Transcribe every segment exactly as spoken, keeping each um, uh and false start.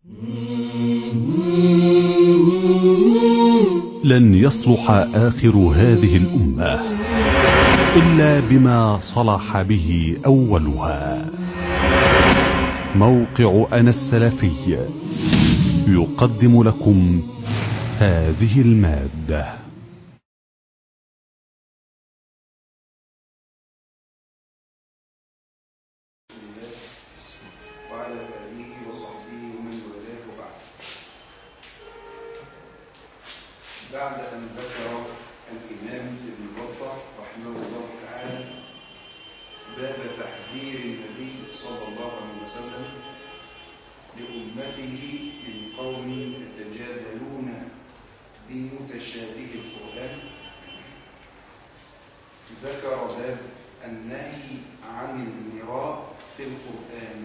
لن يصلح آخر هذه الأمة إلا بما صلح به أولها. موقع أنا السلفي يقدم لكم هذه المادة. وعلى آله وصحبه ومن والاه بعد. بعد أن ذكر الإمام ابن بطة رحمه الله تعالى باب تحذير النبي صلى الله عليه وسلم لأمته من قوم يتجادلون بمتشابه القرآن، ذكر باب النهي عن المراء في القرآن.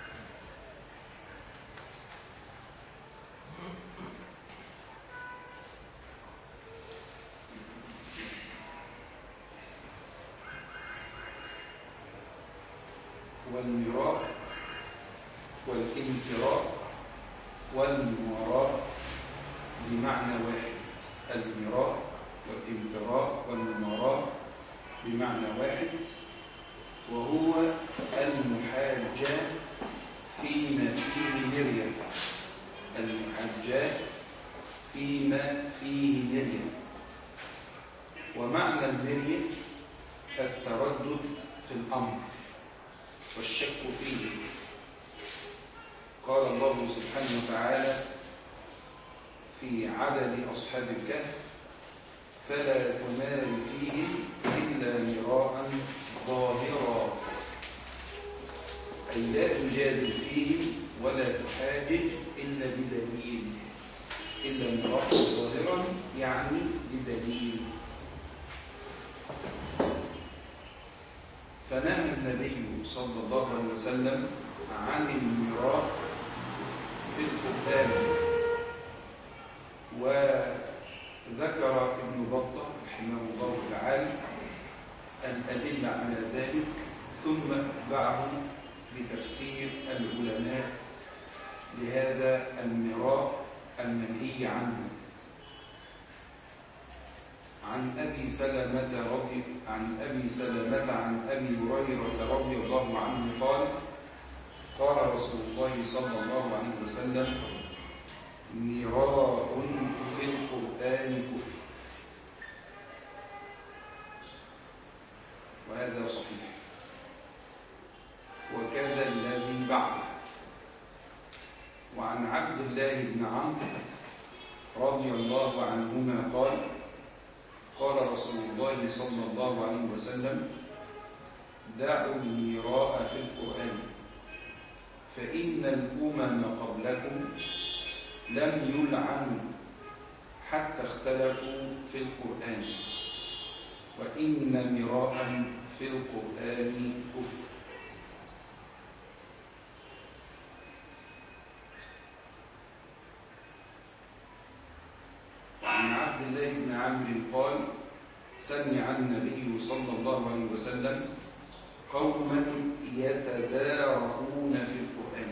والمراء والامتراء والمماراة بمعنى واحد. المراء والامتراء والمماراة بمعنى واحد، وهو المحاجة فيما فيه مرية. المحاجة فيما فيه مرية. ومعنى المرية التردد في الأمر والشك فيه. قال الله سبحانه وتعالى في عدد أصحاب الكهف: فلا تمار فيهم إلا مراء ظاهرا، أي لا تجادل فيهم ولا تحاجج إلا بدليل. إلا مراء ظاهرا يعني بدليل. فنهى النبي صلى الله عليه وسلم عن المراء في القرآن. وذكر ابن بطة رحمه الله تعالى الأدلة على ذلك، ثم اتبعه بتفسير العلماء لهذا المراء المنهي عنه. عن أبي سلمة رضي عن أبي سلمة عن أبي هريرة رضي الله عنه قال: قال رسول الله صلى الله عليه وسلم: مراء في القرآن كفر. وهذا صحيح. وكذا الذي بعده. وعن عبد الله بن عمرو رضي الله عنهما قال: قال رسول الله صلى الله عليه وسلم: دعوا المراء في القرآن، فإن الأمم قبلكم لم يلعنوا حتى اختلفوا في القرآن، وإن مراء في القرآن كفر. وعن عبد الله بن عمرو قال: سمع النبي صلى الله عليه وسلم قوما يتدارؤون في القرآن،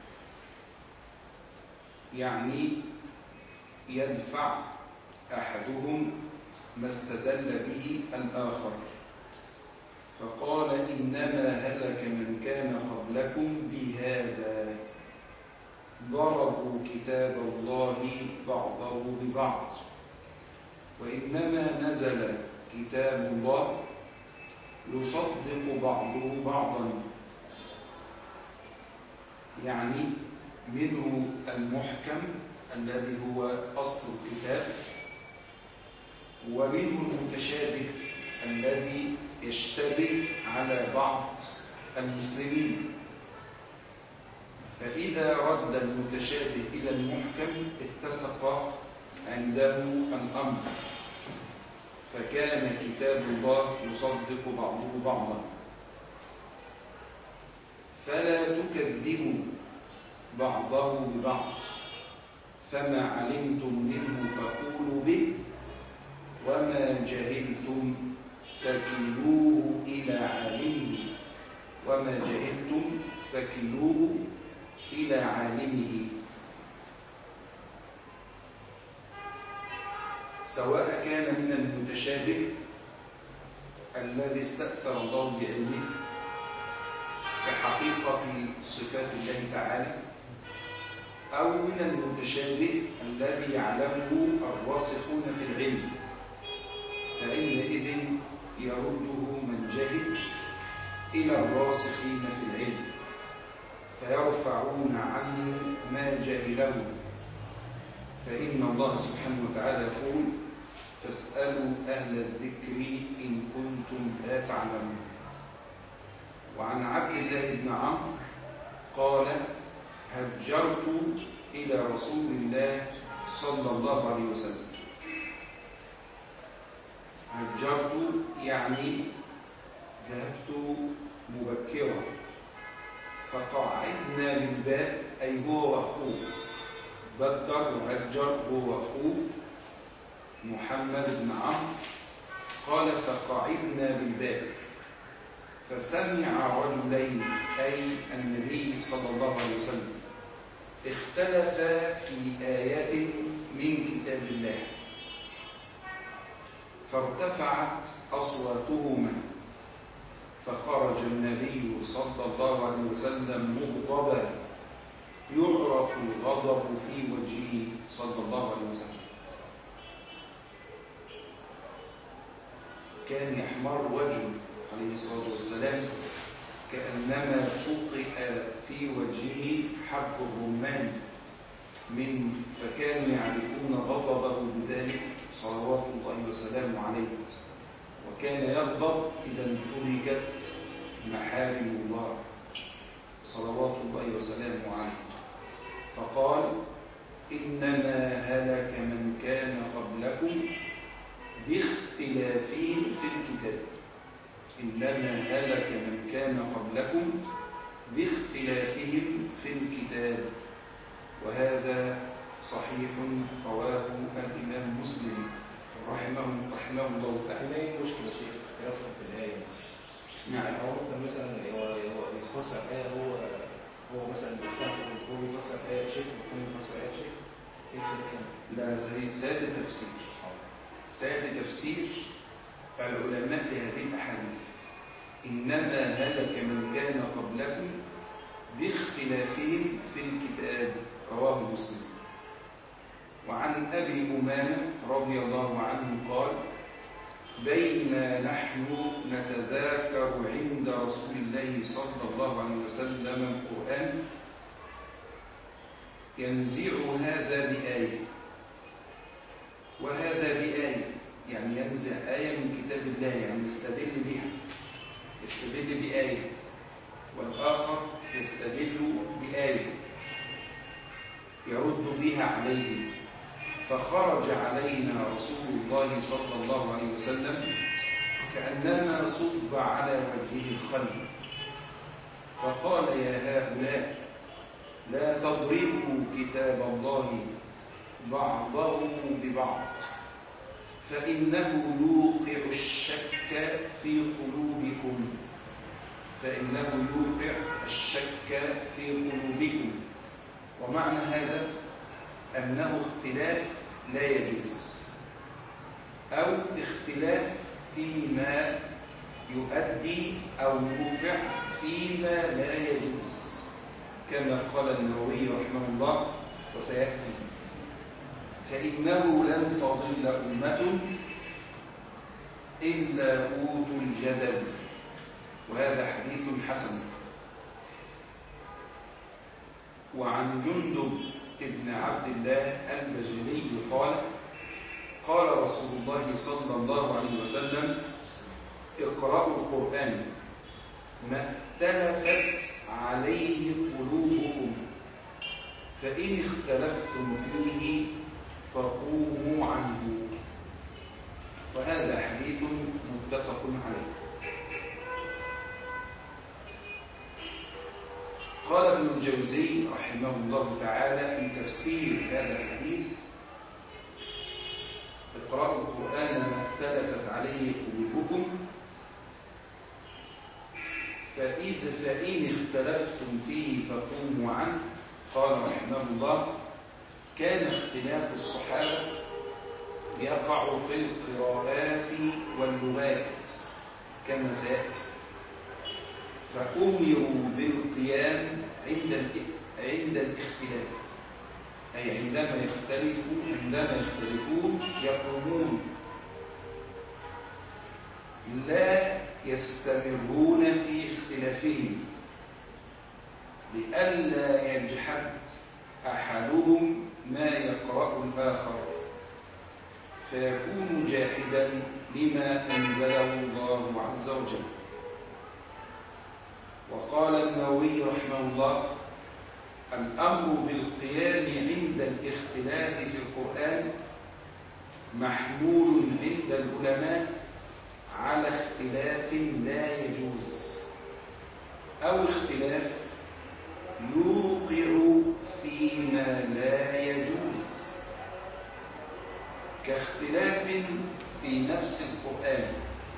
يعني يدفع أحدهم ما استدل به الآخر، فقال: إنما هلك من كان قبلكم بهذا، ضربوا كتاب الله بعضه ببعض، وإنما نزل كتاب الله يصدق بعضه بعضا، يعني منه المحكم الذي هو أصل الكتاب، ومنه المتشابه الذي يشتبه على بعض المسلمين. فإذا رد المتشابه إلى المحكم اتسق عنده الأمر، فكان كتاب الله يصدق بعضه بعضا. فلا تكذبوا بعضه ببعض، فما علمتم منه فقولوا به، وما جهلتم فكلوه إلى عالمه وما جهلتم فكلوه إلى عالمه. سواء كان من المتشابه الذي استأثر الله بعلمه كحقيقة صفات الله تعالى، أو من المتشابه الذي يعلمه الراسخون في العلم، فإنئذ يرده من جهل إلى الراسخين في العلم فيرفعون عنه ما جهله. فإن الله سبحانه وتعالى يقول: فاسألوا أهل الذكر إن كنتم لا تعلمون. وعن عبد الله بن عمرو قال: هجرت إلى رسول الله صلى الله عليه وسلم. هجرت يعني ذهبت مبكرا، فقعدنا بالباب، أي هو وأخوه، بدر وهجر هو وأخوه محمد بن عمرو. قال: فقعدنا بالباب فسمع رجلين، أي النبي صلى الله عليه وسلم، اختلفا في آية من كتاب الله، فارتفعت أصواتهما، فخرج النبي صلى الله عليه وسلم مغضبا يعرف الغضب في وجهه صلى الله عليه وسلم، كان يحمر وجهه عليه الصلاة والسلام كأنما فقئ في وجهه حب الرمان من فكانوا يعرفون غضبه بذلك صلوات الله وسلامه عليه. وكان يغضب إذا انتهكت محارم الله صلوات الله وسلامه عليه، فقال: إنما هلك من كان قبلكم باختلافهم في الكتاب. إنما هلك من كان قبلكم باختلافهم في الكتاب. وهذا صحيح رواه الإمام مسلم رحمه رحمه الله تعالى. ايه المشكله شيخ اختلافهم في الايه مثلا؟ نعم. هو ممكن مثلا هو هو بيفسر ايه، هو هو مثلا هو بيفسر ايه بشكل والثاني بيفسر ايه بشكل، ايه الفرق؟ لا، سيادة تفسير سيادة تفسير العلماء لهذه الأحاديث: إنما هلك من كان قبلكم باختلافهم في الكتاب، رواه مسلم. وعن أبي أمامة رضي الله عنه قال: بينا نحن نتذاكر عند رسول الله صلى الله عليه وسلم القرآن ينزع هذا بآية وهذا بآية، يعني ينزع آية من كتاب الله، يعني يستدل بها، يستدل بآية، والآخر يستدل بآية يرد بها عليه. فخرج علينا رسول الله صلى الله عليه وسلم كأنما صب على وجهه الخل، فقال: يا هؤلاء، لا تضربوا كتاب الله بعضه ببعض، فإنه يوقع الشك في قلوبكم فإنه يوقع الشك في قلوبكم. ومعنى هذا أنه اختلاف لا يجوز، أو اختلاف فيما يؤدي أو يوقع فيما لا يجوز، كما قال النووي رحمه الله وسيأتي: فإنه لن تضل أمة إلا أوتوا الجدل. وهذا حديث حسن. وعن جندب ابن عبد الله البجلي قال: قال رسول الله صلى الله عليه وسلم: اقرأوا القرآن ما ائتلفت عليه قلوبكم، فإن اختلفتم فيه فقوموا عنه. وهذا حديث متفق عليه. قال ابن الجوزي رحمه الله تعالى في تفسير هذا الحديث: اقرأوا القرآن ما اختلفت عليه قلوبكم، فإذ فإن اختلفتم فيه فقوموا عنه. قال رحمه الله: كان اختلاف الصحابة يقع في القراءات واللغات كما سيأتي، فأمروا بالقيام عند عند الاختلاف، أي عندما يختلفوا عندما يختلفون يقومون، لا يستمرون في اختلافهم لئلا يجحد أحدهم ما يقرأ الآخر فيكون جاحدا لما أنزله الله عز وجل. وقال النووي رحمه الله: الأمر بالقيام عند الاختلاف في القرآن محمول عند العلماء على اختلاف لا يجوز أو اختلاف يوقع فيما لا يجوز، كاختلاف في نفس القرآن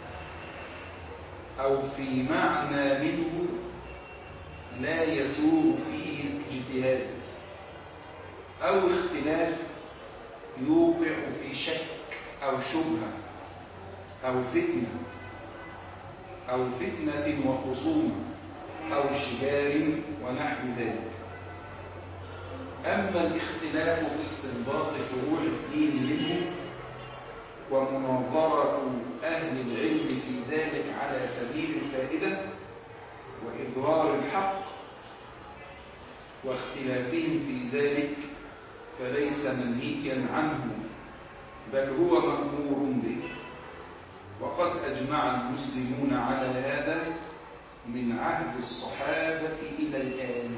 أو في معنى منه لا يسوغ فيه الاجتهاد، أو اختلاف يوقع في شك أو شبهة أو فتنة أو فتنة وخصومة أو شجار ونحو ذلك. أما الاختلاف في استنباط فروع الدين منه ومناظرة أهل العلم في ذلك على سبيل الفائدة وإظهار الحق واختلافهم في ذلك فليس منهيا عنه، بل هو مأمور به، وقد أجمع المسلمون على هذا من عهد الصحابة إلى الآن.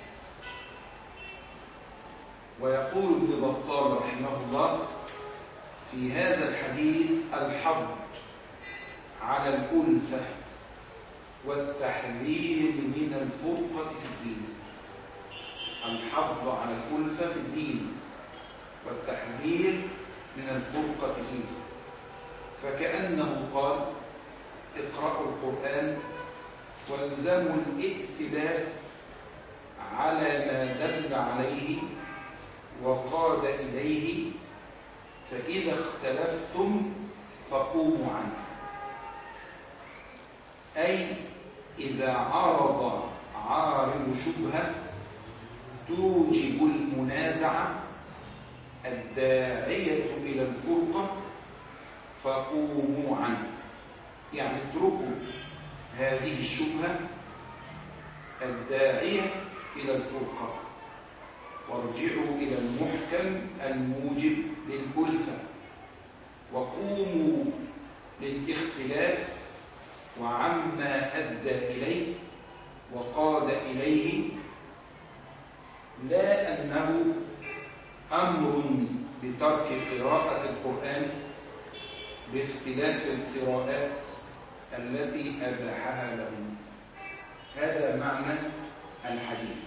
ويقول ابن بطال رحمه الله في هذا الحديث الحض على الألفة والتحذير من الفرقة في الدين. الحض على الألفة في الدين والتحذير من الفرقة فيه، فكأنه قال: اقرأوا القرآن والزموا الائتلاف على ما دل عليه وقاد إليه، فإذا اختلفتم فقوموا عنه. أي إذا عرض عارض شبهة توجب المنازعة الداعية إلى الفرقة فقوموا عنه، يعني اتركوا هذه الشبهة الداعية إلى الفرقة وارجعوا إلى المحكم الموجب للألفة، وقوموا للاختلاف وعما أدى إليه وقاد إليه، لا أنه أمر بترك قراءة القرآن باختلاف القراءات التي أباحها لهم. هذا معنى الحديث.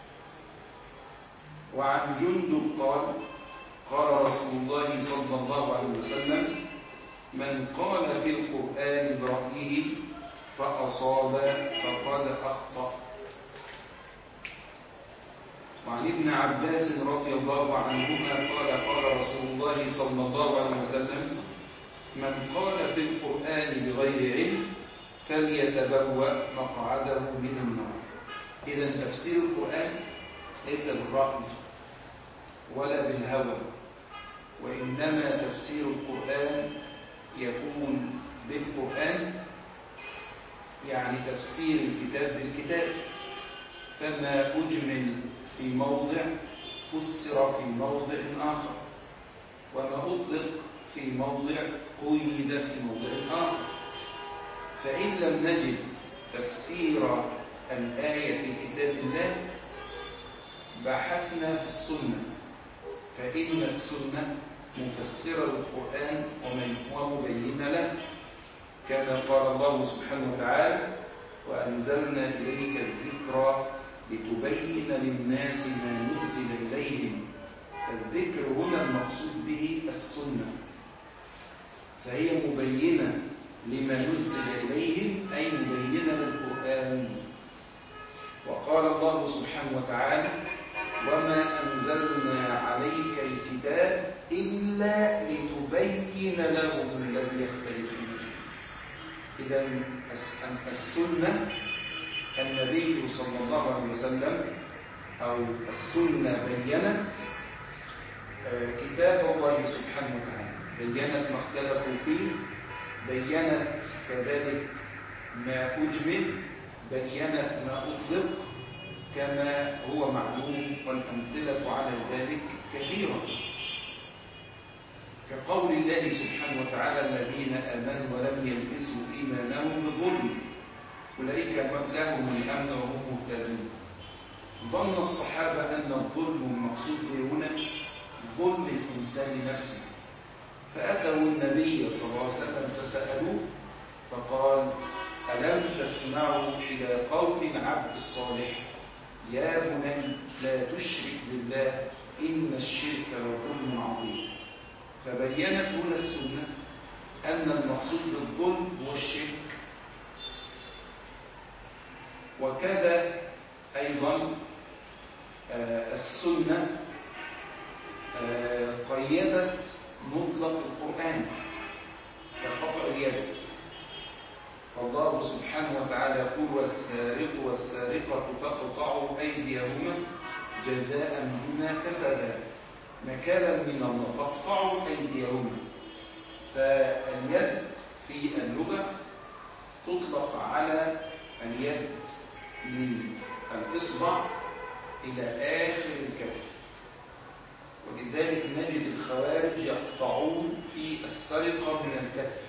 وعن جندب قال: قال رسول الله صلى الله عليه وسلم: من قال في القرآن برأيه فأصاب فقد أخطأ. وعن ابن عباس رضي الله عنهما قال: قال رسول الله صلى الله عليه وسلم: من قال في القرآن بغير علم فليتبوأ مقعده من النار. إذن تفسير القرآن ليس بالرأي ولا بالهوى، وإنما تفسير القرآن يكون بالقرآن، يعني تفسير الكتاب بالكتاب، فما أجمل في موضع فسر في موضع آخر، وما أطلق في موضع قيد في موضع آخر. فإن لم نجد تفسير الآية في كتاب الله بحثنا في السنة، فإن السنة مفسرة للقرآن ومبينة له، كما قال الله سبحانه وتعالى: وأنزلنا إليك الذكر لتبين للناس ما نزل إليهم. فالذكر هنا المقصود به السنة، فهي مبينة لما نزل إليهم، أي مبينة للقرآن. وقال الله سبحانه وتعالى: وما أنزلنا عليك الكتاب إلا لتبين لهم الذي يختلفون فيه. إذا السنة، النبي صلى الله عليه وسلم أو السنة بيّنت كتاب الله سبحانه وتعالى، بيّنت ما اختلفوا فيه، بيّنت كذلك ما أجمل، بيّنت ما أطلق كما هو معلوم، والأمثلة على ذلك كثيرة، كقول الله سبحانه وتعالى: الذين آمنوا ولم يلبسوا إيمانهم بظلم أولئك لهم الأمن وهم مهتدون. ظن الصحابة أن الظلم المقصود هنا ظلم الإنسان نفسه، فأتوا النبي صلى الله عليه وسلم فسألوه فقال: ألم تسمعوا إلى قول العبد الصالح يا بني لا تشرك بالله إن الشرك لظلم عظيم. فبينت هنا السنة أن المقصود بالظلم هو الشرك. وكذا أيضا السنة قيدت مطلق القرآن كقطع اليد، فالله سبحانه وتعالى يقول: والسارق والسارقة فاقطعوا أيديهما جزاء بما كسبا نكالا من الله، فاقطعوا أيديهما. فاليد في اللغة تطلق على اليد من الإصبع إلى آخر الكتف، ولذلك نجد الخوارج يقطعون في السرقة من الكتف،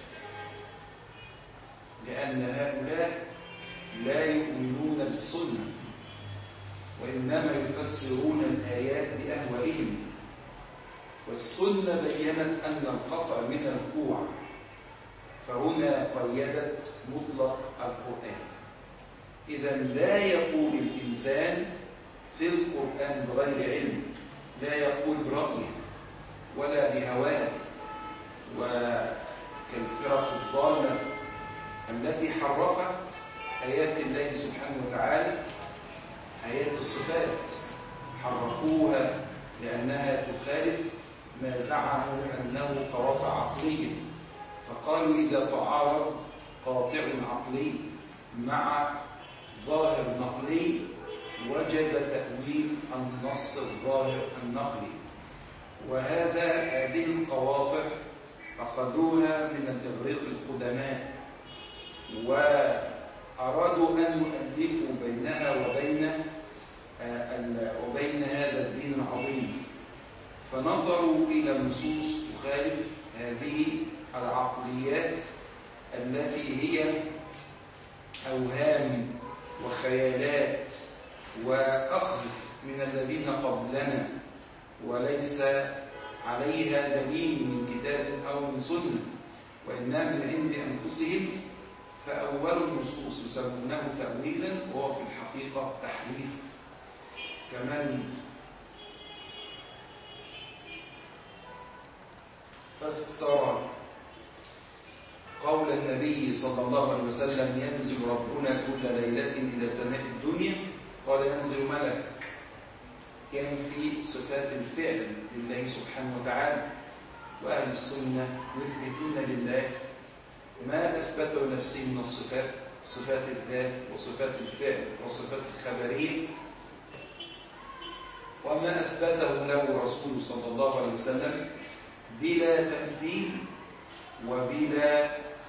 لأن هؤلاء لا يؤمنون بالسنة، وإنما يفسرون الآيات بأهوائهم. والسنة بيّنت أن القطع من الكوع، فهنا قيدت مطلق القرآن. إذا لا يقول الإنسان في القرآن بغير علم، لا يقول برأيه ولا بهواه، وكالفرق الضالة التي حرفت آيات الله سبحانه وتعالى، آيات الصفات حرفوها لأنها تخالف ما زعموا أنه قواطع عقلية، فقالوا إذا تعارض قاطع عقلي مع ظاهر نقلي وجب تأويل النص الظاهر النقلي. وهذا هذه القواطع أخذوها من الإغريق القدماء، وأرادوا أن يؤلفوا بينها وبين وبين هذا الدين العظيم، فنظروا إلى النصوص تخالف هذه العقليات التي هي أوهام وخيالات وأخذ من الذين قبلنا، وليس عليها دليل من كتاب أو من سنة، وإنها من عند أنفسهم. فأول النصوص يسمونه تأويلا، وهو في الحقيقة تحريف. كمان فسر قول النبي صلى الله عليه وسلم: ينزل ربنا كل ليلة إلى سماء الدنيا، قال: ينزل ملك، ينفي صفات الفعل لله سبحانه وتعالى. وأهل السنة يثبتون لله ما أثبته لنفسه من الصفات، صفات الذات وصفات الفعل وصفات الخبرية، وما أثبته له رسوله صلى الله عليه وسلم بلا تمثيل وبلا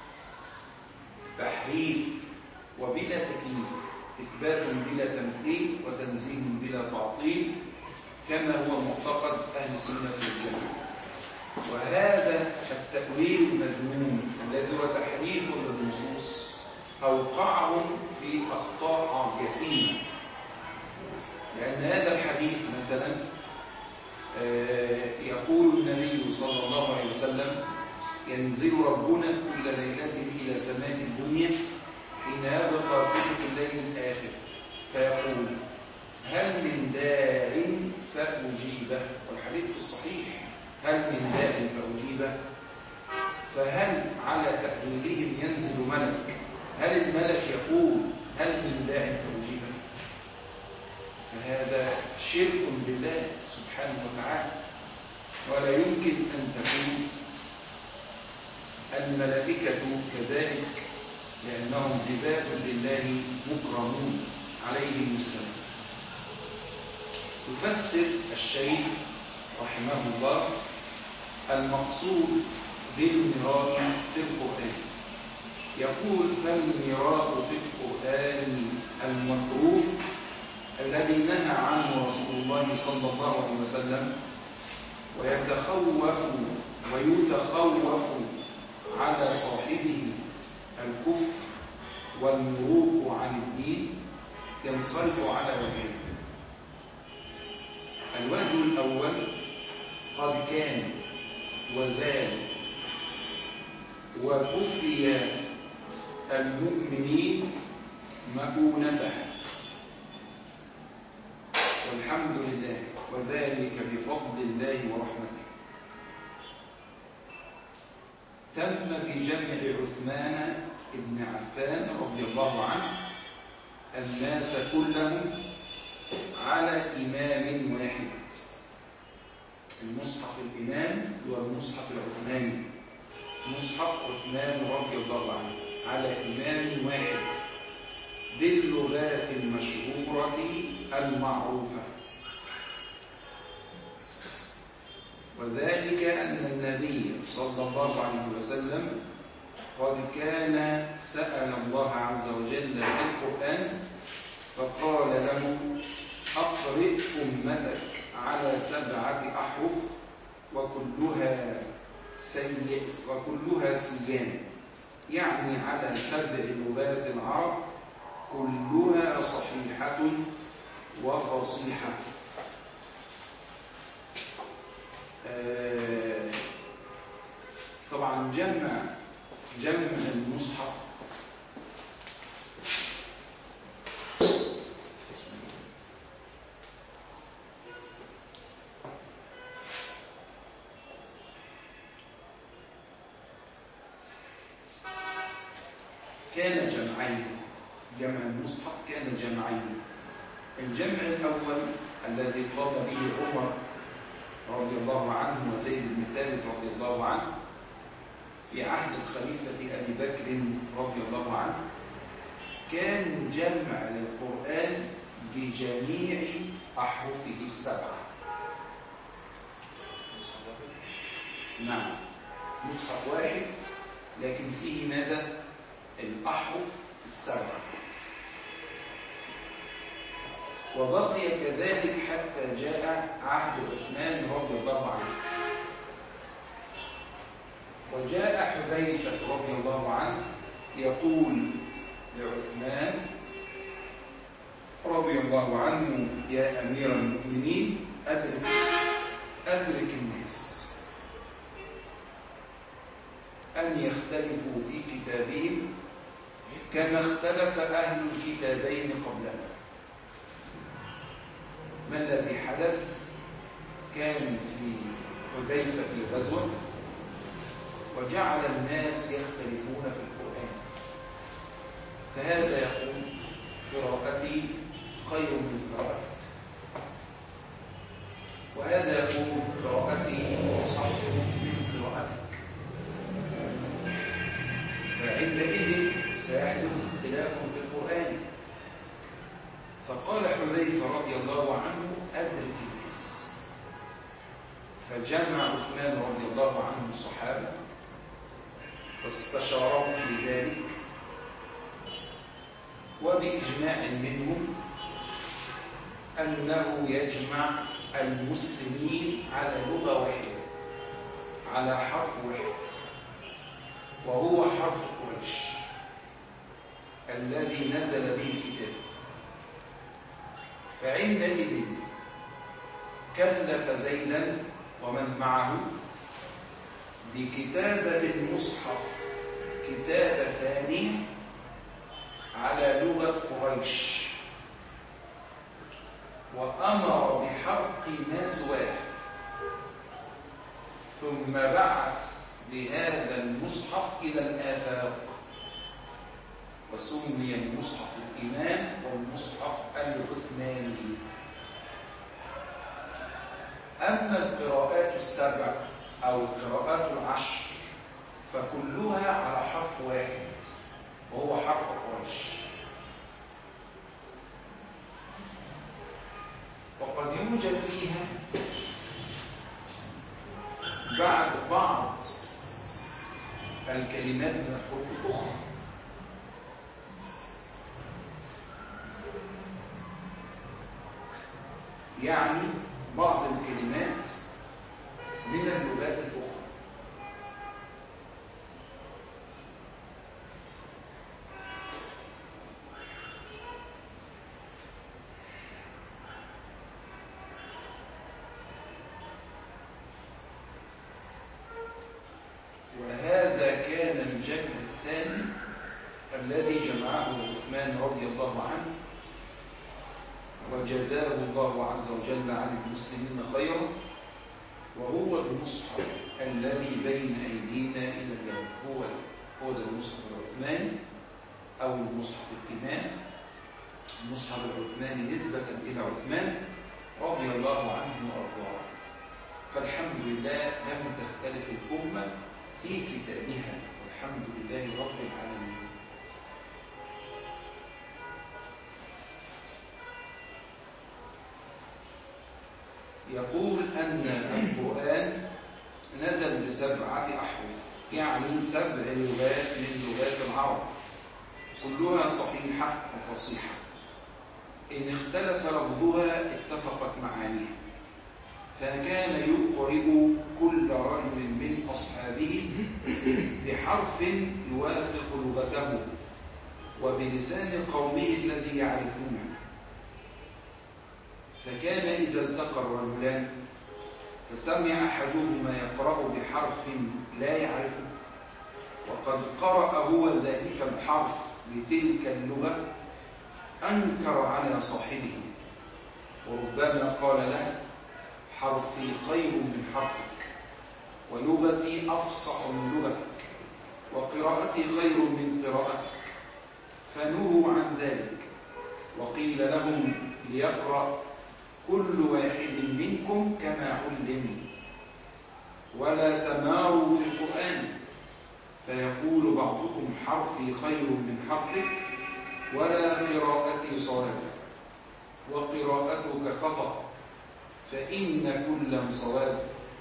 تحريف وبلا تكييف، إثبات بلا تمثيل وتنزيه بلا تعطيل، كما هو معتقد أهل السنة والجماعة. وهذا التأويل المذموم الذي هو تحريف للنصوص أوقعهم في أخطاء جسيمة، لأن هذا الحديث مثلا يقول النبي صلى الله عليه وسلم: ينزل ربنا كل ليلة إلى سماء الدنيا حين يبقى ثلث الليل الآخر فيقول: هل من داع فأجيبه؟ والحديث في الصحيح: هل من داع فأجيبه؟ فهل على تأويلهم ينزل ملك؟ هل الملك يقول: هل من داع فأجيبه؟ فهذا شرك بالله سبحانه وتعالى. ولا يمكن أن تكون الملائكة كذلك، لأنهم عباد لله مكرمون عليهم السلام. يفسر الشيخ رحمه الله المقصود بالمراء في القرآن، يقول: فالمراء في القرآن المكروه الذي نهى عنه رسول الله صلى الله عليه وسلم، ويتخوف ويتخوف على صاحبه الكفر والمروق عن الدين، ينصرف على وجهين. الوجه الأول: قد كان وزال وكفي المؤمنين مؤونته، والحمد لله، وذلك بفضل الله ورحمته. تم بجمع عثمان بن عفان رضي الله عنه الناس كلهم على إمام واحد. المصحف الإمام هو المصحف العثماني، مصحف عثمان رضي الله عنه على إمام واحد باللغات المشهورة المعروفة. وذلك أن النبي صلى الله عليه وسلم قد كان سأل الله عز وجل في القرآن فقال له: أقرئ أمتك على سبعة أحرف وكلها سي... وكلها سيان، يعني على سبع لغات العرب كلها صحيحة وفصيحة. آه... طبعا جمع جمع المصحف كان جمعين. جمع المصحف كان جمعين. الجمع الأول الذي قام به عمر رضي الله عنه وزيد بن ثابت رضي الله عنه في عهد الخليفة أبي بكر رضي الله عنه، كان جمع للقرآن بجميع أحرفه السبعة. نعم، مصحف واحد لكن فيه ماذا؟ الأحرف السبعة. وبقي كذلك حتى جاء عهد عثمان رضي الله عنه، وجاء حذيفة رضي الله عنه يقول لعثمان رضي الله عنه: يا أمير المؤمنين، أدرك أدرك الناس أن يختلفوا في كتابهم كما اختلف أهل الكتابين قبلنا. ما الذي حدث؟ كان في حذيفة في غزوة وجعل الناس يختلفون في القرآن، فهذا يقول: قراءتي خير من قراءتك، وهذا يقول: قراءتي أصح من قراءتك. فعندئذ سيحدث اختلاف في القرآن. فقال حذيفة رضي الله عنه: أدرك الناس. فجمع عثمان رضي الله عنه الصحابة واستشاروا في ذلك، وبإجماع منهم أنه يجمع المسلمين على لغة واحدة، على حرف واحد، وهو حرف قريش الذي نزل به الكتاب. فعندئذ كلف زيدا ومن معه بكتابة المصحف كتابة ثانية على لغة قريش، وأمر بحرق ما سواه، ثم بعث بهذا المصحف إلى الآفاق، وسمي المصحف الإمام والمصحف العثماني. أما القراءات السبع أو القراءات العشر فكلها على حرف واحد وهو حرف قريش. وقد يوجد فيها بعد بعض الكلمات من الحروف الأخرى، يعني بعض الكلمات من اللغات الأخرى. وهذا كان الجمع الثاني الذي جمعه عثمان رضي الله عنه وجزاه الله عز وجل عن المسلمين خيرا، وهو المصحف الذي بين أيدينا إلى اليوم. هو هو ده المصحف العثماني أو المصحف الإمام، المصحف العثماني نسبة إلى عثمان رضي الله عنه وأرضاه. فالحمد لله لم تختلف الأمة في كتابها، والحمد لله رب العالمين. يقول أن القرآن نزل بسبعة أحرف، يعني سبع لغات من لغات العرب كلها صحيحة وفصيحة، إن اختلف لفظها اتفقت معانيها. فكان يقرئ كل رجل من أصحابه بحرف يوافق لغته وبلسان قومه الذي يعرفونه. فكان إذا التقى الرجلان فسمع أحدهما يقرأ بحرف لا يعرفه وقد قرأ هو ذلك الحرف بتلك اللغة، أنكر على صاحبه وربما قال له: حرفي خير من حرفك، ولغتي أفصح من لغتك، وقراءتي خير من قراءتك. فنهوا عن ذلك، وقيل لهم ليقرأ كل واحد منكم كما علم، ولا تماروا في القرآن فيقول بعضكم حرفي خير من حرفك، ولا قراءتي صواب، وقراءتك خطأ، فإن كل صواب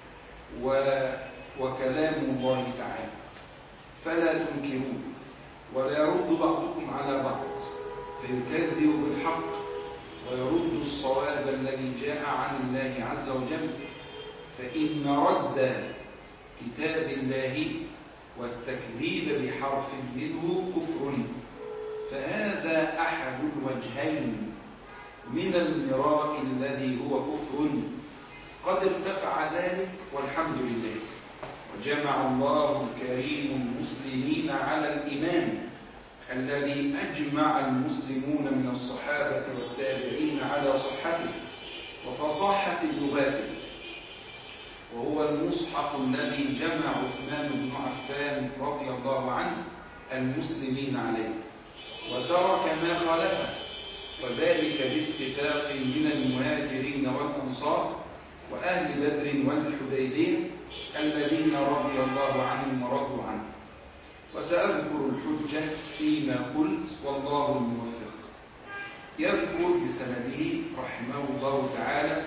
وكلام الله تعالى، فلا تنكروا، ولا يرد بعضكم على بعض فيكذب بالحق ويرد الصواب الذي جاء عن الله عز وجل. فإن رد كتاب الله والتكذيب بحرف منه كفر، فهذا أحد الوجهين من المراء الذي هو كفر، قد ارتفع ذلك والحمد لله. وجمع الله الكريم المسلمين على الإيمان الذي أجمع المسلمون من الصحابة والتابعين على صحته وفصاحة لغاته، وهو المصحف الذي جمع عثمان بن عفان رضي الله عنه المسلمين عليه وترك ما خالفه، وذلك باتفاق من المهاجرين والأنصار وأهل بدر والحديبية الذين رضي الله عنهم ورضوا عنه. وسأذكر الحجة فيما قلت والله الموفق. يذكر بسنده رحمه الله تعالى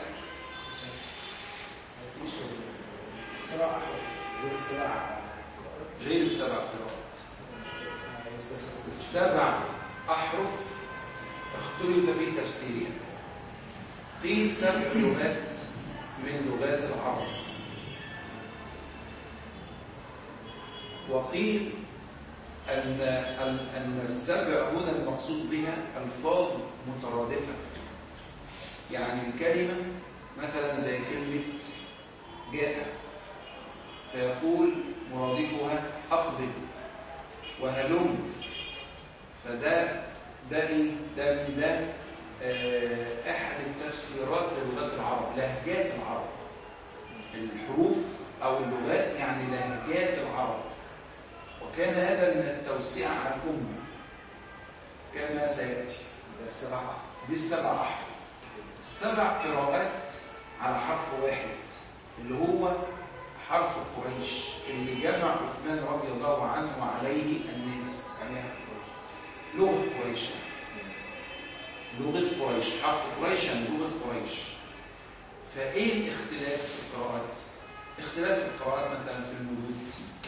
السبع أحرف غير السبع غير السبع قراءات. السبع أحرف اختلف في تفسيرها، قيل سبع لغات من لغات العرب، وقيل أن أن السبع هنا المقصود بها ألفاظ مترادفة، يعني الكلمة مثلا زي كلمة جاء فيقول مرادفها أقبل وهلم، فده ده إيه؟ ده من ده آه أحد التفسيرات للغات العرب، لهجات العرب. الحروف أو اللغات يعني لهجات العرب، وكان هذا من التوسيع على الأمة كما سيأتي. السبع دي السبع أحرف. السبع قراءات على حرف واحد اللي هو حرف قريش اللي جمع عثمان رضي الله عنه وعليه الناس. لغة قريش، لغة قريش، حرف قريش يعني لغة قريش. فايه الاختلاف في القراءات؟ اختلاف في القراءات مثلا في المدود،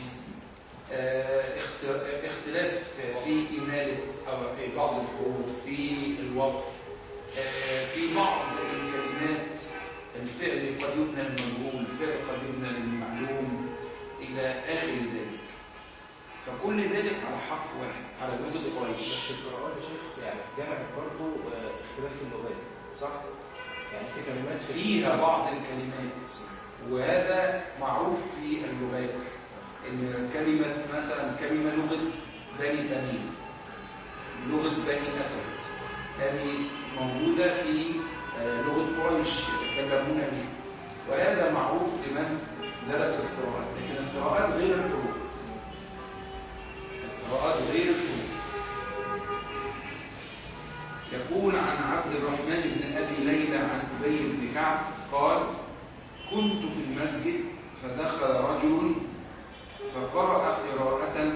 اختلاف في إمالة أو بعض الحروف، في الوقف، في بعض الكلمات الفعل قد يبنى للمجهول، الفعل قد يبنى للمعلوم إلى آخر ذلك. فكل ذلك على حرف واحد على لغة قريش. بس القراءات يا شيخ يعني جمعت برضه اختلاف في اللغات، صح؟ يعني في كلمات في فيها بعض الكلمات، وهذا معروف في اللغات، إن كلمة مثلا كلمة لغة بني تميم، لغة بني أسد، هذه موجودة في لغة قريش يتكلمون بها، وهذا معروف لمن درس القراءات. لكن القراءات غير الحروف، القراءات غير الحروف. يقول عن عبد الرحمن بن أبي ليلى عن أبي بن كعب قال: كنت في المسجد فدخل رجل فقرأ قراءة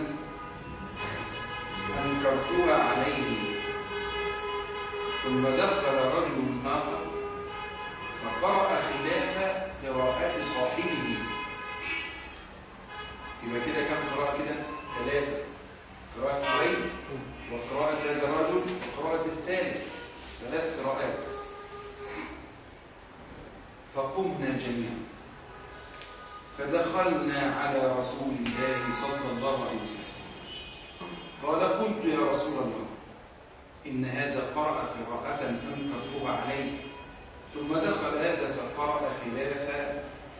أنكرتها عليه، ثم دخل رجل آخر فقرأ خلاف قراءة صاحبه. يبقى كده كم قراءة كده؟ ثلاثة: قراءة قريب، وقراءة هذا الرجل، وقراءة الثالث، ثلاث قراءات. فقمنا جميعا فدخلنا على رسول الله صلى الله عليه وسلم. قال: قلت يا رسول الله إن هذا قرأ قراءة أنكرتها عليه، ثم دخل هذا فقرأ خلاف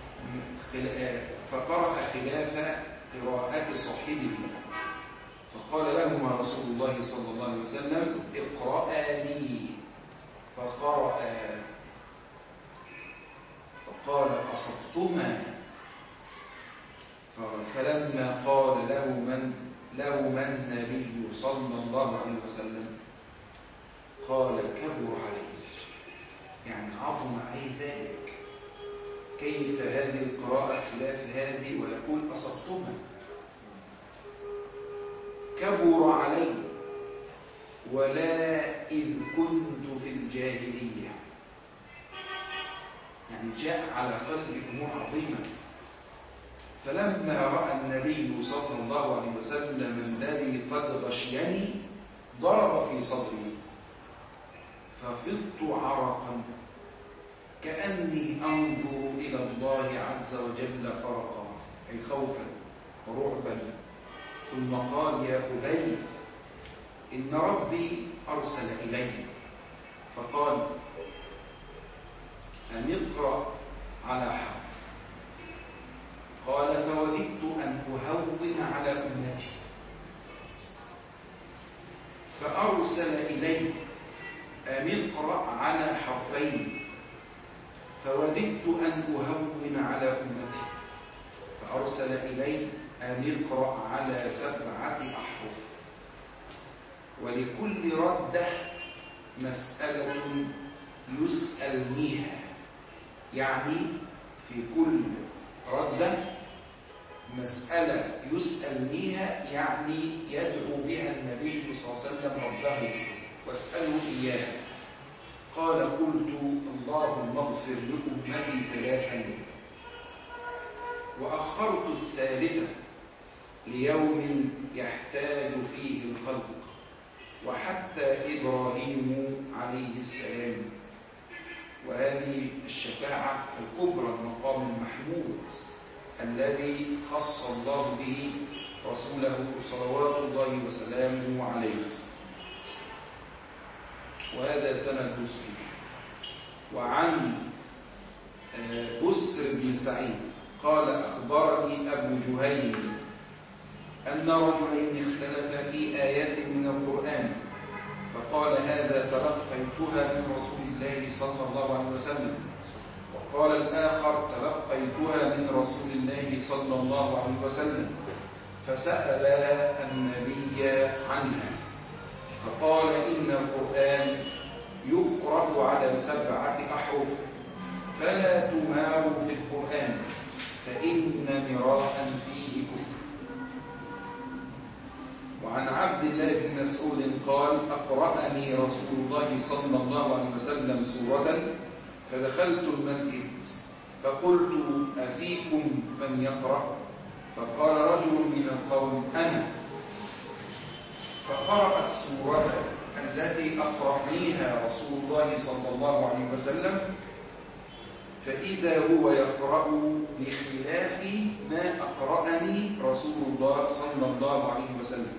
فقرأ خلاف قراءة صاحبه. فقال لهما رسول الله صلى الله عليه وسلم: اقرأ لي. فقرأ فقال: أصبتما. فلما قال له من لهما النبي صلى الله عليه وسلم قال: كبر عليه، يعني عظم عليه ذلك. كيف هذه القراءة خلاف هذه ويقول أصبتما؟ كبر علي، ولا إذ كنت في الجاهلية. يعني جاء على قلبي أمور عظيمة. فلما رأى النبي صلى الله عليه وسلم الذي قد غشيني ضرب في صدري ففضت عرقا كأني أنظر إلى الله عز وجل فرقا، أي خوفا ورعبا. ثم قال: يا أبي إن ربي أرسل إلي فقال: أن اقرأ على حرف. قال: فوددت أن أهون على أمتي فأرسل إلي أن اقرأ على حرفين، فوددت أن أهون على أمتي فأرسل إلي أن اقرأ على سبعة أحرف، ولكل ردة مسألة يسألنيها. يعني في كل ردة مسألة يسألنيها، يعني يدعو بها النبي صلى الله عليه وسلم ربه واسأله إياها. قال: قلت: اللهم اغفر لأمتي ثلاثا، وأخرت الثالثة ليوم يحتاج فيه الخلق، وحتى إبراهيم عليه السلام. وهذه الشفاعة الكبرى، المقام المحمود الذي خص الله به رسوله صلوات الله وسلامه عليه. وهذا سند مسلم. وعن بسر بن سعيد قال: أخبرني أبو جهيم أن رجلين اختلفا في آيات من القرآن، فقال: هذا تلقيتها من رسول الله صلى الله عليه وسلم، وقال الآخر: تلقيتها من رسول الله صلى الله عليه وسلم. فسأل النبي عنها فقال: إن القرآن يقرأ على سبعة أحرف، فلا تماروا في القرآن فإن مراء فيه كفر. وعن عبد الله بن مسعود قال أقرأني رسول الله صلى الله عليه وسلم سورة فدخلت المسجد فقلت أفيكم من يقرأ؟ فقال رجل من القوم أنا، فقرأ السورة التي أقرأنيها رسول الله صلى الله عليه وسلم فإذا هو يقرأ بخلاف ما أقرأني رسول الله صلى الله عليه وسلم.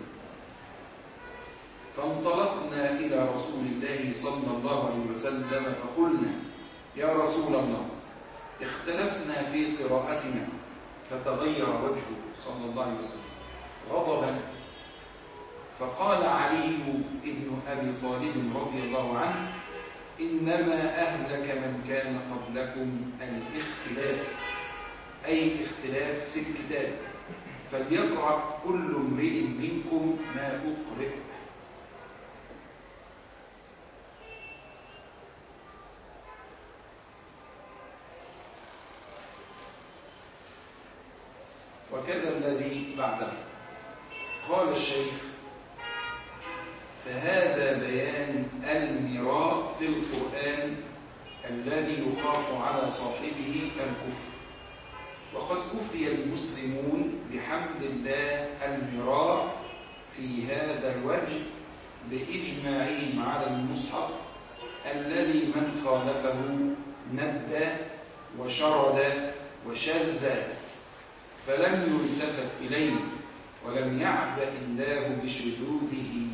فانطلقنا إلى رسول الله صلى الله عليه وسلم فقلنا يا رسول الله اختلفنا في قراءتنا، فتغير وجهه صلى الله عليه وسلم غضبا. فقال علي بن أبي طالب رضي الله عنه إنما أهلك من كان قبلكم الاختلاف، أي الاختلاف في الكتاب، فليقرأ كل امرئ منكم ما أقرئ. وكذا الذي بعده. قال الشيخ فهذا بيان المراء في القرآن الذي يخاف على صاحبه الكفر. وقد كفي المسلمون بحمد الله المراء في هذا الوجه بإجماعهم على المصحف الذي من خالفه ند وشرد وشذ فلم يلتفت إليه ولم يعبأ الله بشذوذه.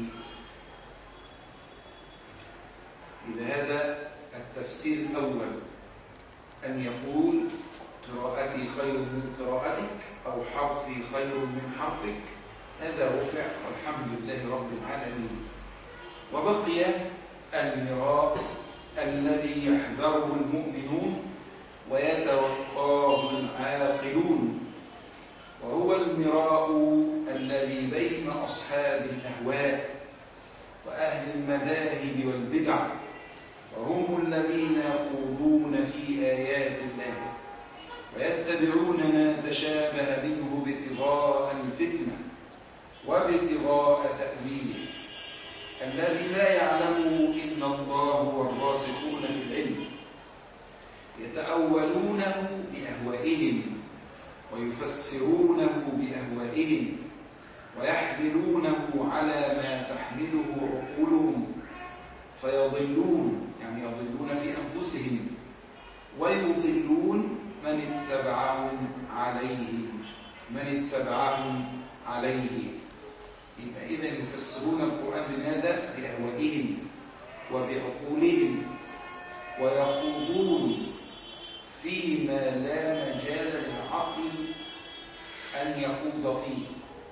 إذا هذا التفسير الأول أن يقول قراءتي خير من قراءتك أو حرفي خير من حرفك، هذا رفع والحمد لله رب العالمين. وبقي المراء الذي يحذره المؤمنون ويتوقاه العاقلون، وهو المراء الذي بين أصحاب الأهواء وأهل المذاهب والبدع، وهم الذين يخوضون في آيات الله ويتبعون ما تشابه منه ابتغاء الفتنة وابتغاء تأويله الذي لا يعلمه إلا الله والراسخون في العلم، يتأولونه بأهوائهم ويفسرونه بأهوائهم ويحملونه على ما تحمله عقولهم فيضلون، يعني يضلون في أنفسهم ويضلون من اتبعهم عليهم من اتبعهم عليه. يبقى إذن يفسرون القرآن بماذا؟ بأهوائهم وبعقولهم، ويخوضون فيما لا مجال للعقل أن يخوض فيه،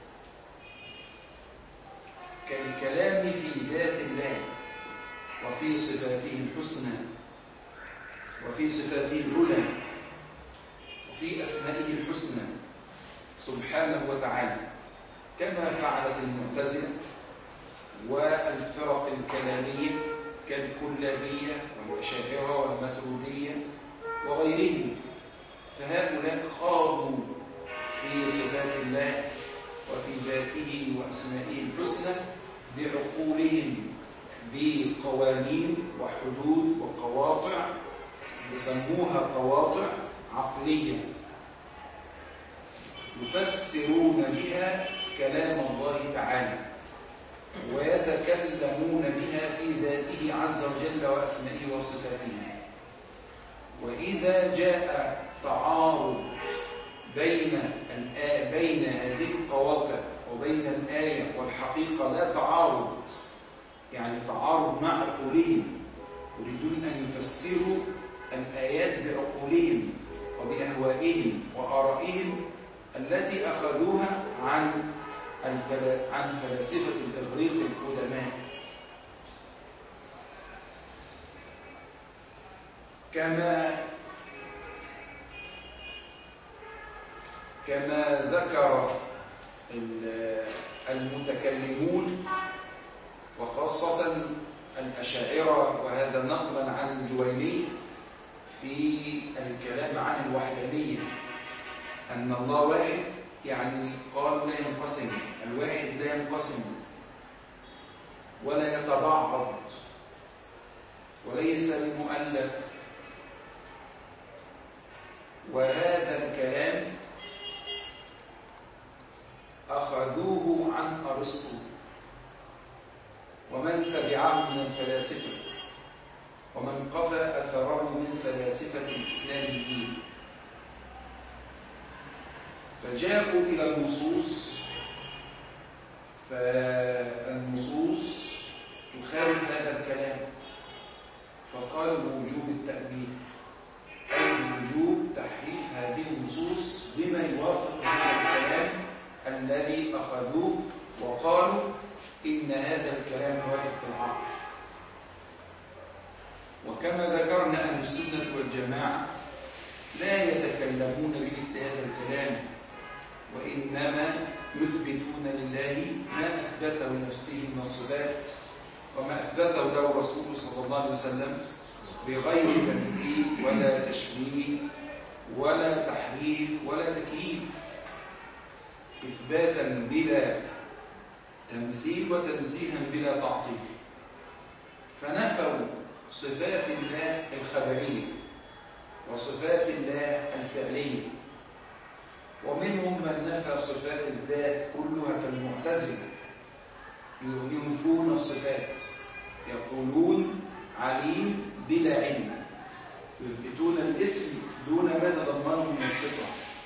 كالكلام في ذات الله وفي صفاته الحسنى وفي صفاته العلى وفي أسمائه الحسنى سبحانه وتعالى، كما فعلت المعتزلة والفرق الكلامية كالكلابية والأشاعرة والماتريدية وغيرهم. فهؤلاء خاضوا في صفات الله وفي ذاته وأسمائه الحسنى بعقولهم بقوانين وحدود وقواطع يسموها قواطع عقلية يفسرون بها كلام الله تعالى ويتكلمون بها في ذاته عز وجل وأسمائه وصفاته. وإذا جاء تعارض بين بين هذه القواطع وبين الآية والحقيقة لا تعارض، يعني تعارض مع عقولهم، يريدون أن يفسروا الآيات بعقولهم وبأهوائهم وآرائهم التي أخذوها عن عن فلاسفة الإغريق القدماء. كما كما ذكر المتكلمون وخاصة الأشاعرة، وهذا نقلا عن الجويني في الكلام عن الوحدانية، أن الله واحد، يعني قال لا ينقسم، الواحد لا ينقسم ولا يتبعض وليس بمؤلف. وهذا الكلام أخذوه عن أرسطو ومن تبعه من الفلاسفة ومن قفى أثره من فلاسفة الإسلاميين، فجاءوا إلى النصوص، فالنصوص تخالف هذا الكلام، فقالوا بوجوب التأويل، أي بوجوب تحريف هذه النصوص بما يوافق هذا الكلام الذي أخذوه، وقالوا إن هذا الكلام يوافق العقل. وكما ذكرنا أهل السنة والجماعة لا يتكلمون بمثل هذا الكلام، وإنما يثبتون لله ما أثبته لنفسه من الصفات وما أثبته له رسوله صلى الله عليه وسلم بغير تمثيل ولا تشبيه ولا تحريف ولا تكييف، إثباتا بلا تمثيل وتنزيها بلا تعطيل. فنفوا صفات الله الخبرية وصفات الله الفعلية، ومنهم من نفى صفات الذات كلها كالمعتزلة، ينفون الصفات، يقولون عليم بلا علم، يثبتون الاسم دون ما تضمنه من الصفة.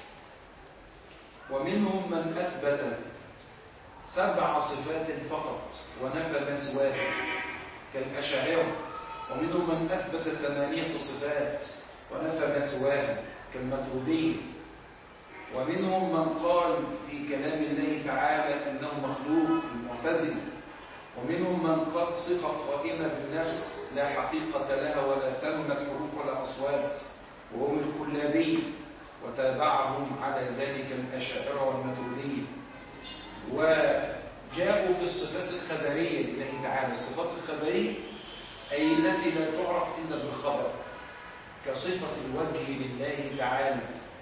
ومنهم من أثبت سبع صفات فقط ونفى ما سواها كالأشاعرة، ومنهم من أثبت ثمانية صفات ونفى ما سواها كالماتريدية، ومنهم من قال في كلام الله تعالى أنه مخلوق المعتزلة، ومنهم من قال صفة قائمة بالنفس لا حقيقة لها ولا ثمة حروف ولا أصوات وهم الكلابية، وتابعهم على ذلك الأشاعرة والماتريدية. وجاءوا في الصفات الخبرية لله تعالى، الصفات الخبرية أي التي لا تعرف إلا بالخبر، كصفة الوجه لله تعالى،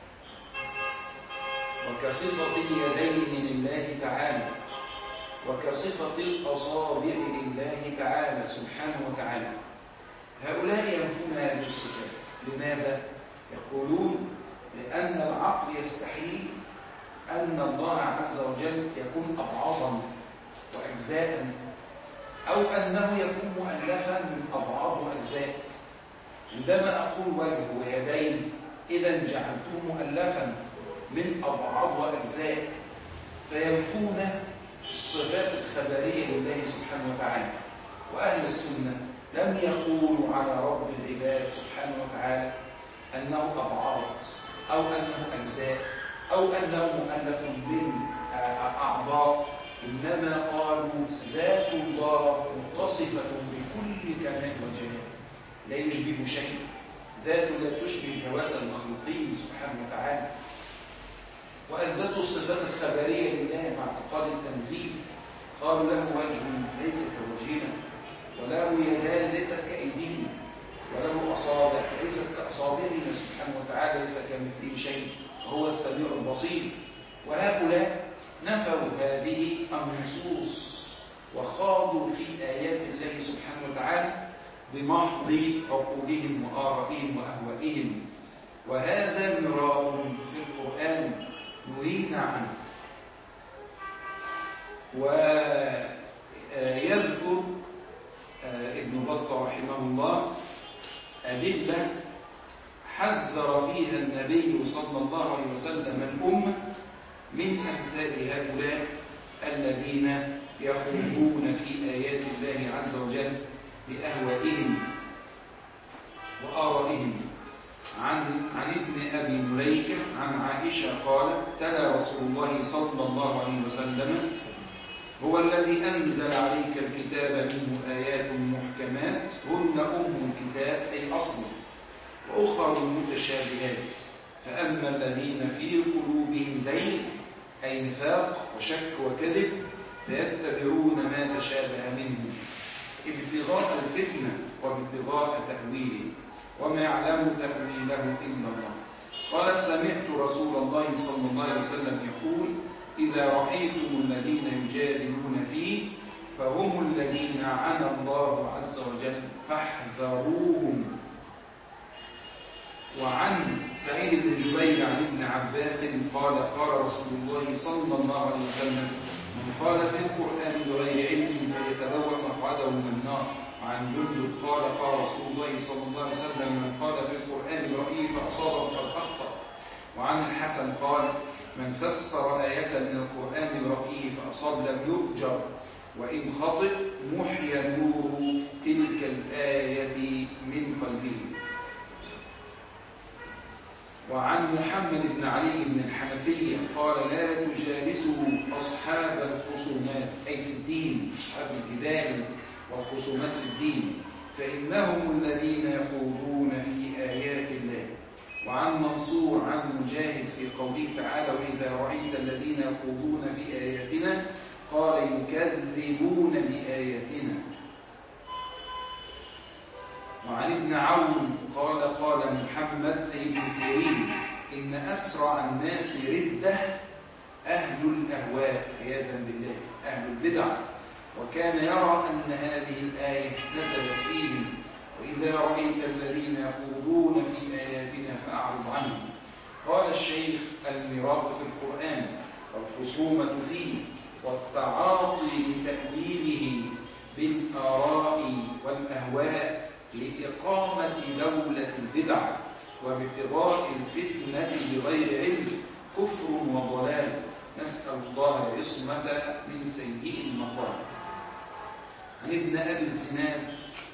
وكصفة اليدين لله تعالى، وكصفة الأصابع لله تعالى سبحانه وتعالى. هؤلاء ينفون هذه الصفات. لماذا؟ يقولون لأن العقل يستحيل أن الله عز وجل يكون أبعاضا وأجزاء، أو أنه يكون مؤلفا من أبعاض وأجزاء. عندما أقول وجه ويدين إذا جعلته مؤلفا من أبعاض وأجزاء، فينفون الصفات الخبرية لله سبحانه وتعالى. وأهل السنة لم يقولوا على رب العباد سبحانه وتعالى أنه أبعاض أو أنه أجزاء أو أنه مؤلف من أعضاء، إنما قالوا ذات الله متصفة بكل كمال وجلال لا يشبه شيء، ذات لا تشبه ذوات المخلوقين سبحانه وتعالى. وأثبتوا الصفات الخبرية لله مع اعتقاد التنزيل، قالوا له وجه ليس كوجهنا، وله يدان ليست كأيدينا، وله أصابع ليست كأصابعنا سبحانه وتعالى، ليس كمثله شيء، وهو السميع البصير. وهؤلاء نفوا هذه النصوص وخاضوا في آيات الله سبحانه وتعالى بمحض عقولهم وآرائهم وأهوائهم، وهذا مراء في القرآن نهينا عنه. ويذكر ابن بطة رحمه الله أدلة حذر فيها النبي صلى الله عليه وسلم الأمة من أمثال هؤلاء الذين يخوضون في آيات الله عز وجل بأهوائهم وآرائهم. عن عن ابن أبي مليكة عن عائشة قالت: تلا رسول الله صلى الله عليه وسلم: هو الذي أنزل عليك الكتاب منه آيات محكمات هن أم الكتاب أي أصله، وأخرى متشابهات، فأما الذين في قلوبهم زيغ أي نفاق وشك وكذب فيتبعون ما تشابه منه ابتغاء الفتنة وابتغاء تأويله، وما يعلم تأويله إلا الله. قال سمعت رسول الله صلى الله عليه وسلم يقول إذا رأيتم الذين يجادلون فيه فهم الذين عنى الله عز وجل فاحذروهم. وعن سعيد بن جبير عن ابن عباس قال قال رسول الله صلى الله عليه وسلم من قال في القرآن بغير علم فليتبوأ مقعده من النار. وعن جندب قال قال رسول الله صلى الله عليه وسلم من قال في القرآن برأيه فأصاب فقد أخطأ. وعن الحسن قال من فسر آية من القرآن برأيه فأصاب لم يؤجر وإن خطئ محي نور تلك الآية من قلبه. وعن محمد بن علي بن الحنفية قال لا تجالسوا أصحاب الخصومات أي في الدين، أصحاب الجدال والخصومات في الدين فإنهم الذين يخوضون في آيات الله. وعن منصور عن مجاهد في قوله تعالى وإذا رأيت الذين يخوضون في آياتنا قال يكذبون بآياتنا. وعن ابن عون قال قال محمد أي بن سيرين إن أسرع الناس ردة أهل الأهواء عياذا بالله أهل البدع، وكان يرى أن هذه الآية نزلت فيهم وإذا رأيت الذين يخوضون في آياتنا فأعرض عنهم. قال الشيخ المراء في القرآن والخصومة فيه والتعاطي لتأويله بالآراء والأهواء لإقامة دولة البدع وابتغاء الفتنة بغير علم كفر وضلال، نسأل الله العصمة من سيئ المقام. عن ابن أبي الزناد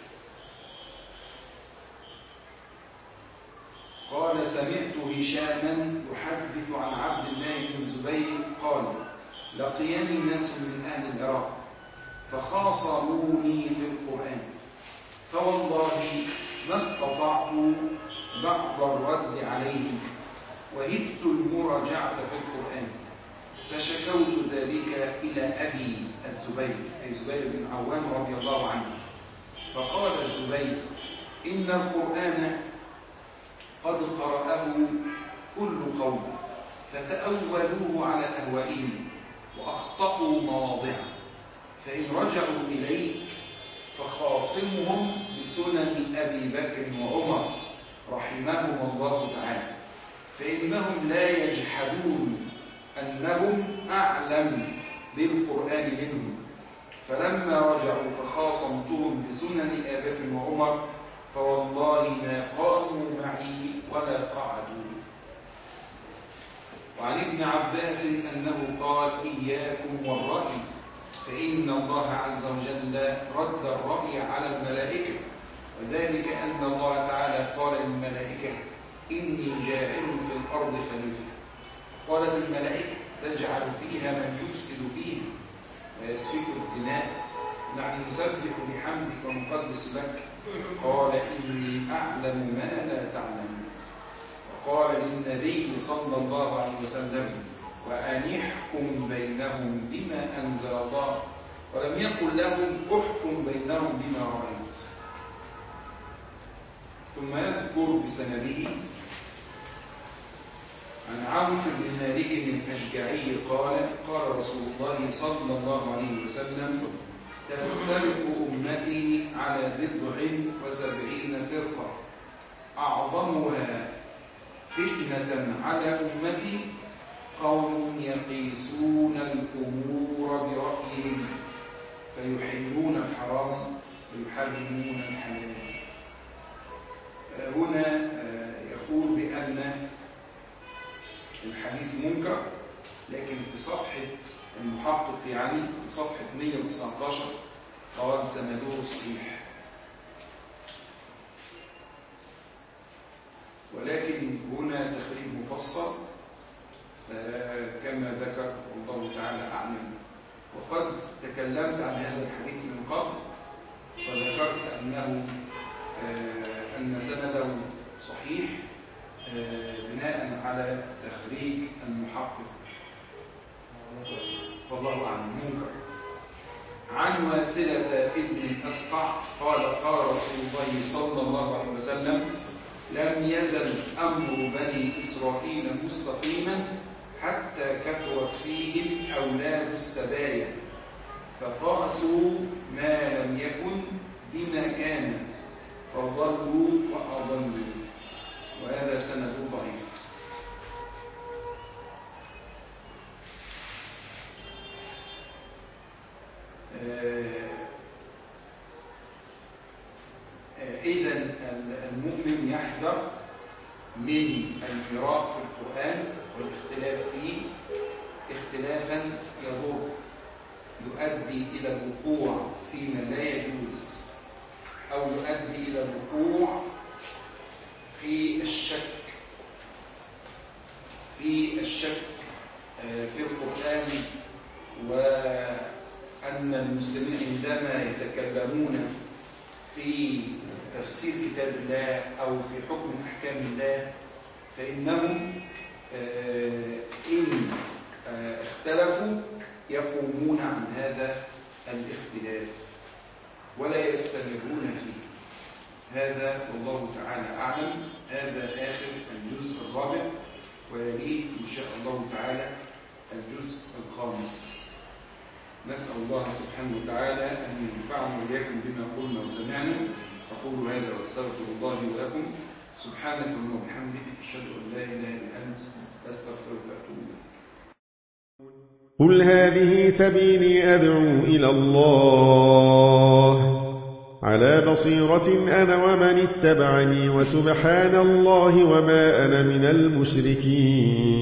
قال سمعت هشاما يحدث عن عبد الله بن الزبير قال لقيني ناس من أهل العراق فخاصموني في القرآن فوالله ما استطعت بعض الرد عليهم وهبت المراجعة في القرآن فشكوت ذلك إلى أبي الزبير أي زبير بن عوام رضي الله عنه فقال الزبير إن القرآن قد قرأه كل قوم فتأولوه على أهوائهم وأخطأوا مواضعه فإن رجعوا إليك فخاصمهم بسنن أبي بكر وعمر رحمهم الله تعالى فإنهم لا يجحدون أنهم أعلم بالقرآن منهم فلما رجعوا فخاصمتهم بسنن أبي بكر وعمر فوالله ما قاموا معي ولا قعدوا. وعن ابن عباس أنه قال إياكم والرأي فإن الله عز وجل رد الرأي على الملائكة وذلك أن الله تعالى قال للملائكة إني جاعل في الأرض خليفة قالت الملائكة تجعل فيها من يفسد فيها ويسفك الدماء نحن نسبح بحمدك ونقدس لك قال إني أعلم ما لا تعلمون. وقال للنبي صلى الله عليه وسلم وأن يحكم بينهم بما أنزل الله ولم يقل لهم احكم بينهم بما رأيت. ثم يذكر بسنده عن عوف بن مالك الأشجعي قال قال رسول الله صلى الله عليه وسلم تفترق أمتي على بضع وسبعين فرقة أعظمها فتنة على أمتي قوم يقيسون الأمور برأيهم فيحلون الحرام ويحرمون الحلال. هنا يقول بأن الحديث منكر لكن في صفحة المحقق يعني في صفحة مئة وتسعة عشر قال سنده صحيح ولكن هنا تخريج مفصل فكما ذكر الله تعالى أعلم. وقد تكلمت عن هذا الحديث من قبل وذكرت أنه آه أن سنده صحيح آه بناء على تخريج المحقق والله أعلم منكر. عن واثلة ابن الأسقع قال قال رسول الله صلى الله عليه وسلم لم يزل أمر بني إسرائيل مستقيما حتى كثرت فيهم أولاد السبايا فقاسوا ما لم يكن بما كان فضلوا وأضلوا. وهذا سند ضعيف. إذن المؤمن يحذر من المراء في القرآن والاختلاف فيه اختلافا يضر يؤدي إلى الوقوع فيما لا يجوز أو يؤدي إلى الوقوع في الشك في الشك في القرآن، وأن المسلمين عندما يتكلمون في تفسير كتاب الله أو في حكم أحكام الله فإنهم إن اختلفوا يقومون عن هذا الاختلاف ولا يستمرون فيه. هذا والله تعالى أعلم. هذا آخر الجزء الرابع، ويليه إن شاء الله تعالى الجزء الخامس. نسأل الله سبحانه وتعالى أن ينفعنا وإياكم بما قلنا وسمعنا. أقول هذا وأستغفر الله ولكم. سبحانك اللهم وبحمدك أشهد أن لا إله إلا أنت أستغفرك وأتوب إليك. قل هذه سبيلي أدعو إلى الله على بصيرة أنا ومن اتبعني وسبحان الله وما أنا من المشركين.